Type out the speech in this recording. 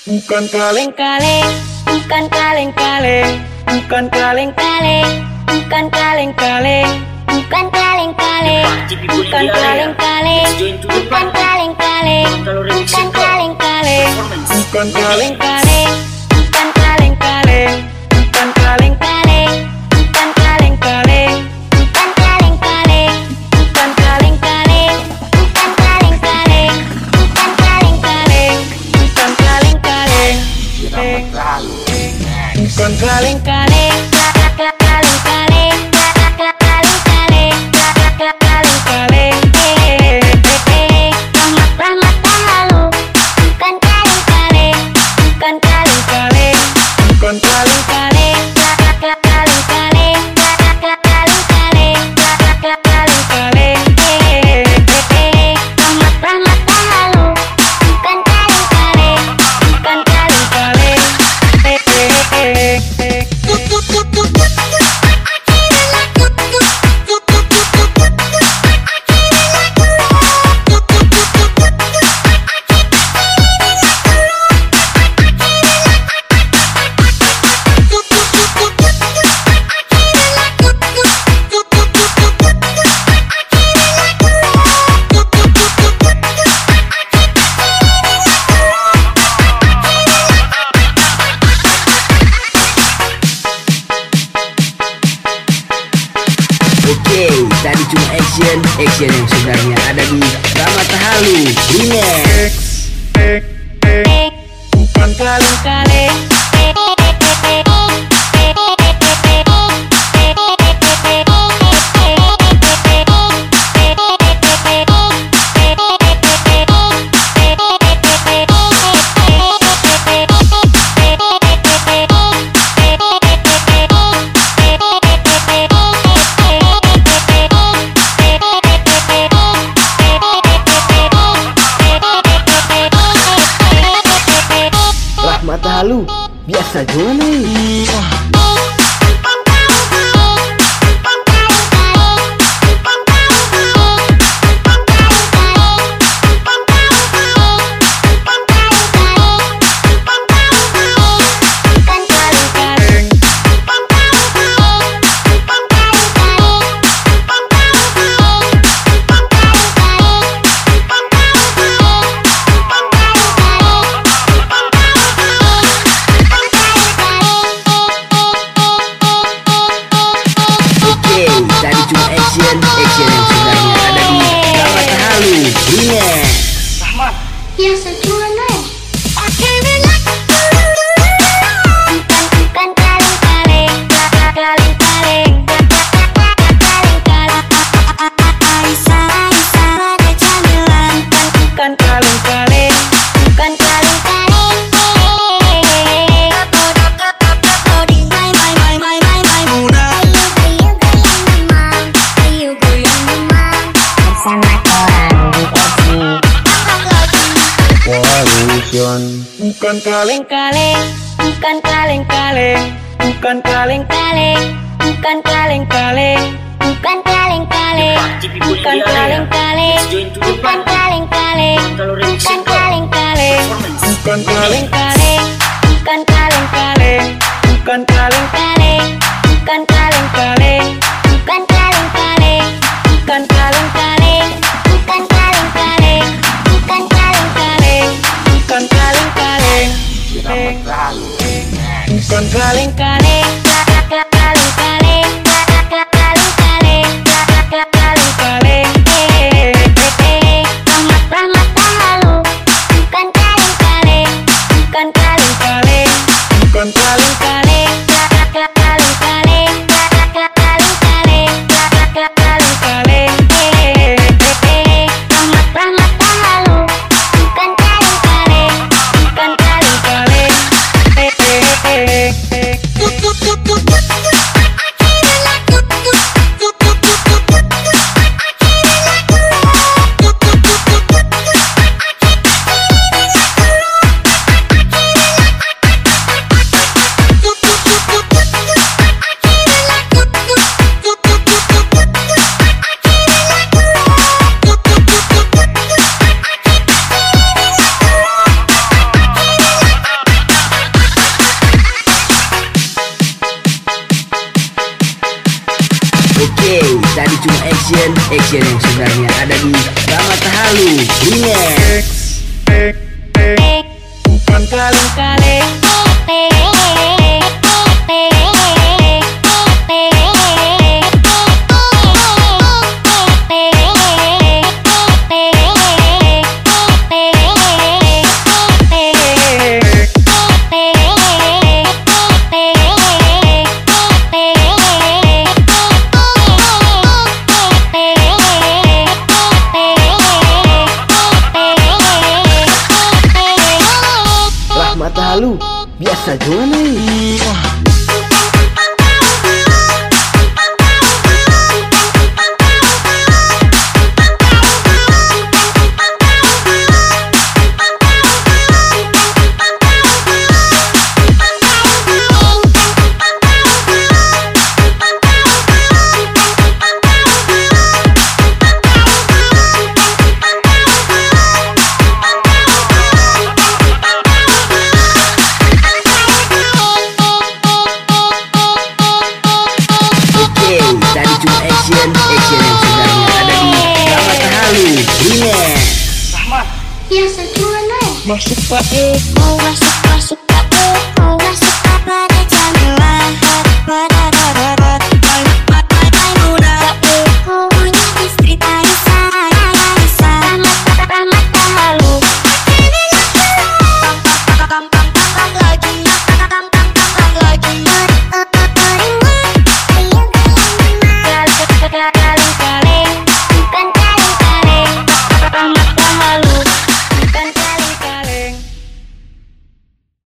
Bukan kaleng-kaleng, bukan kaleng-kaleng, bukan kaleng-kaleng, bukan kaleng-kaleng, bukan kaleng-kaleng, bukan kaleng-kaleng, bukan kaleng-kaleng, bukan kaleng-kaleng, bukan kaleng-kaleng, bukan kaleng-kaleng, bukan kaleng-kaleng, bukan kaleng-kaleng, bukan kaleng-kaleng, bukan kaleng-kaleng, bukan kaleng-kaleng, bukan kaleng-kaleng, bukan kaleng-kaleng, bukan kaleng-kaleng, kaleng-kaleng, kaleng-kaleng, kaleng-kaleng, rahmat halu, bukan kaleng-kaleng, bukan kaleng-kaleng, bukan kaleng-kaleng, kaleng-kaleng, kaleng-kaleng, kaleng-kaleng, rahmat halu, bukan kaleng-kaleng, bukan kaleng-kaleng. Oke, tadi cuma action yang sebenarnya ada di Rahmat Halu Remix. Bukan kaleng-kaleng, Rahmat Halu biasa juga nih. Tadi cuma action yang sebenarnya ada di Rahmat Halu Remix. Rahmat. Biasa juga nih. Bukan kaleng-kaleng, kaleng-kaleng, kaleng-kaleng, Aisyah ada camilan. Bukan kaleng-kaleng, bukan kaleng-kaleng, bukan kaleng-kaleng, bukan kaleng-kaleng, bukan kaleng-kaleng, bukan kaleng-kaleng, bukan kaleng-kaleng, bukan kaleng-kaleng, bukan kaleng-kaleng, bukan kaleng-kaleng, bukan kaleng-kaleng, bukan kaleng-kaleng, bukan kaleng-kaleng, bukan kaleng-kaleng, bukan kaleng-kaleng, bukan kaleng-kaleng, bukan kaleng-kaleng, bukan kaleng-kaleng, bukan kaleng-kaleng, bukan kaleng-kaleng, kaleng-kaleng, kaleng-kaleng, kaleng-kaleng, rahmat halu, bukan kaleng-kaleng, bukan kaleng-kaleng, bukan kaleng-kaleng, kaleng-kaleng, kaleng-kaleng, kaleng-kaleng, rahmat halu, bukan kaleng-kaleng, bukan kaleng-kaleng. action yang sebenarnya ada di Ramata Halu Remix. Bukan kaleng-kaleng. Ramata Halu biasa juga nih. Action yang sebenarnya ada di Ramata Halu Remix. Biasa juga nih. Masuk Pak. Mau masuk pada jam 2 pada